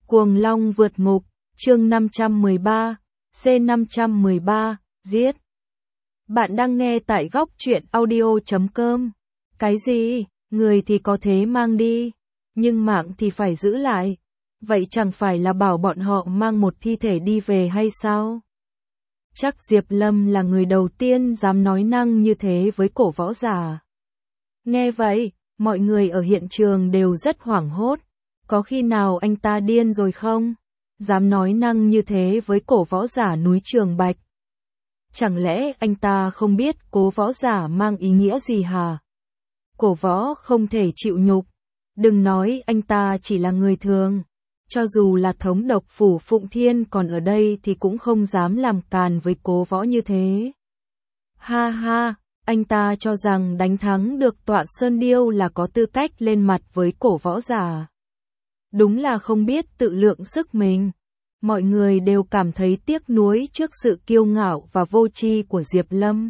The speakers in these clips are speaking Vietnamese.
Cuồng Long vượt ngục, chương 513, C513, giết. Bạn đang nghe tại góc truyện audio.com. Cái gì, người thì có thế mang đi, nhưng mạng thì phải giữ lại. Vậy chẳng phải là bảo bọn họ mang một thi thể đi về hay sao? Chắc Diệp Lâm là người đầu tiên dám nói năng như thế với cổ võ giả. Nghe vậy, mọi người ở hiện trường đều rất hoảng hốt. Có khi nào anh ta điên rồi không? Dám nói năng như thế với cổ võ giả núi Trường Bạch. Chẳng lẽ anh ta không biết cố võ giả mang ý nghĩa gì hả? Cổ võ không thể chịu nhục. Đừng nói anh ta chỉ là người thường. Cho dù là thống độc phủ Phụng Thiên còn ở đây thì cũng không dám làm càn với cố võ như thế. Ha ha, anh ta cho rằng đánh thắng được Tọa Sơn Điêu là có tư cách lên mặt với cổ võ giả. Đúng là không biết tự lượng sức mình. Mọi người đều cảm thấy tiếc nuối trước sự kiêu ngạo và vô tri của Diệp Lâm.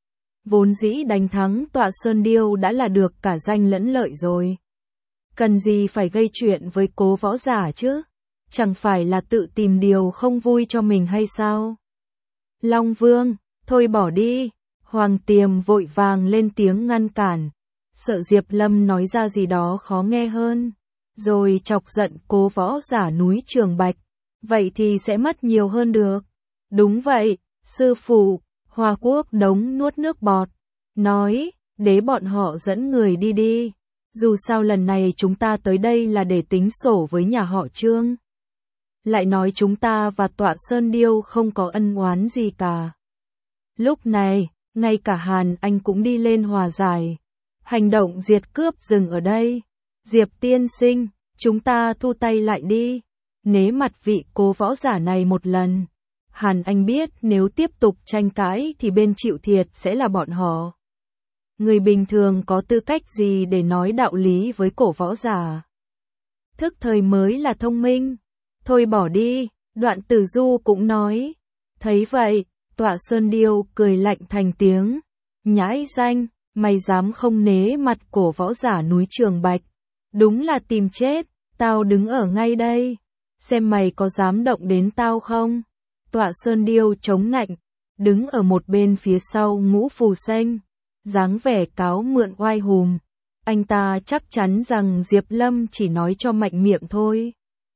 Vốn dĩ đánh thắng Tọa Sơn Điêu đã là được cả danh lẫn lợi rồi. Cần gì phải gây chuyện với cố võ giả chứ? Chẳng phải là tự tìm điều không vui cho mình hay sao? Long Vương, thôi bỏ đi. Hoàng Tiềm vội vàng lên tiếng ngăn cản. Sợ Diệp Lâm nói ra gì đó khó nghe hơn. Rồi chọc giận cố võ giả núi Trường Bạch. Vậy thì sẽ mất nhiều hơn được. Đúng vậy, sư phụ. Hoa Quốc Đống nuốt nước bọt. Nói, để bọn họ dẫn người đi đi. Dù sao lần này chúng ta tới đây là để tính sổ với nhà họ Trương. Lại nói chúng ta và Tọa Sơn Điêu không có ân oán gì cả. Lúc này, ngay cả Hàn Anh cũng đi lên hòa giải. Hành động diệt cướp dừng ở đây. Diệp tiên sinh, chúng ta thu tay lại đi. Nể mặt vị cố võ giả này một lần. Hàn Anh biết nếu tiếp tục tranh cãi thì bên chịu thiệt sẽ là bọn họ. Người bình thường có tư cách gì để nói đạo lý với cổ võ giả? Thức thời mới là thông minh. Thôi bỏ đi, Đoạn Tử Du cũng nói. Thấy vậy, Tọa Sơn Điêu cười lạnh thành tiếng. Nhãi danh, mày dám không nể mặt cổ võ giả núi Trường Bạch. Đúng là tìm chết, tao đứng ở ngay đây. Xem mày có dám động đến tao không? Tọa Sơn Điêu chống nạnh, đứng ở một bên phía sau Ngũ Phù Xanh. Dáng vẻ cáo mượn oai hùng. Anh ta chắc chắn rằng Diệp Lâm chỉ nói cho mạnh miệng thôi.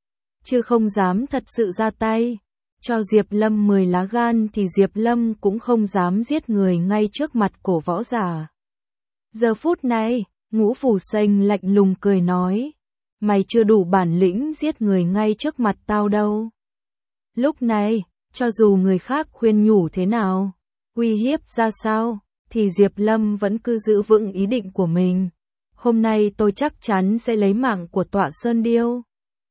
Chứ không dám thật sự ra tay. Cho Diệp Lâm 10 lá gan thì Diệp Lâm cũng không dám giết người ngay trước mặt cổ võ giả. Giờ phút này, Ngũ Phù Xanh lạnh lùng cười nói. Mày chưa đủ bản lĩnh giết người ngay trước mặt tao đâu. Lúc này, cho dù người khác khuyên nhủ thế nào, uy hiếp ra sao, thì Diệp Lâm vẫn cứ giữ vững ý định của mình. Hôm nay tôi chắc chắn sẽ lấy mạng của Tọa Sơn Điêu.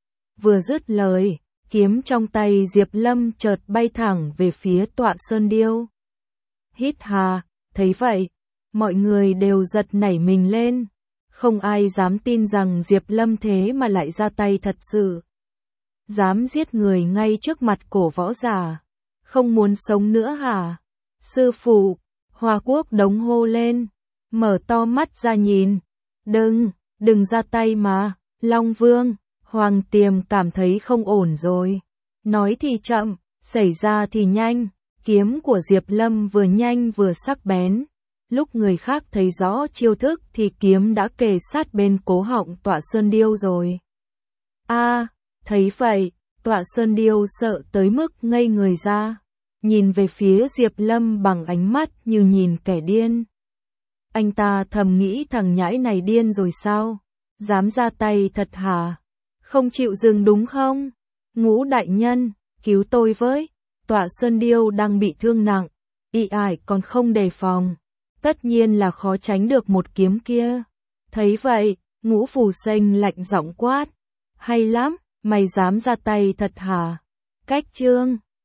Vừa dứt lời, kiếm trong tay Diệp Lâm chợt bay thẳng về phía Tọa Sơn Điêu. Hít hà, thấy vậy, mọi người đều giật nảy mình lên. Không ai dám tin rằng Diệp Lâm thế mà lại ra tay thật sự. Dám giết người ngay trước mặt cổ võ giả. Không muốn sống nữa hả? Sư phụ, Hoa Quốc Đống hô lên. Mở to mắt ra nhìn. Đừng ra tay mà. Long Vương, Hoàng Tiềm cảm thấy không ổn rồi. Nói thì chậm, xảy ra thì nhanh. Kiếm của Diệp Lâm vừa nhanh vừa sắc bén. Lúc người khác thấy rõ chiêu thức thì kiếm đã kề sát bên cố họng Tọa Sơn Điêu rồi. Thấy vậy, Tọa Sơn Điêu sợ tới mức ngây người ra. Nhìn về phía Diệp Lâm bằng ánh mắt như nhìn kẻ điên. Anh ta thầm nghĩ thằng nhãi này điên rồi sao? Dám ra tay thật hả? Không chịu dừng đúng không? Ngũ đại nhân, cứu tôi với. Tọa Sơn Điêu đang bị thương nặng. Y ải còn không đề phòng. Tất nhiên là khó tránh được một kiếm kia. Thấy vậy, Ngũ Phù Xanh lạnh giọng quát. Hay lắm, mày dám ra tay thật hả? Cách Trương.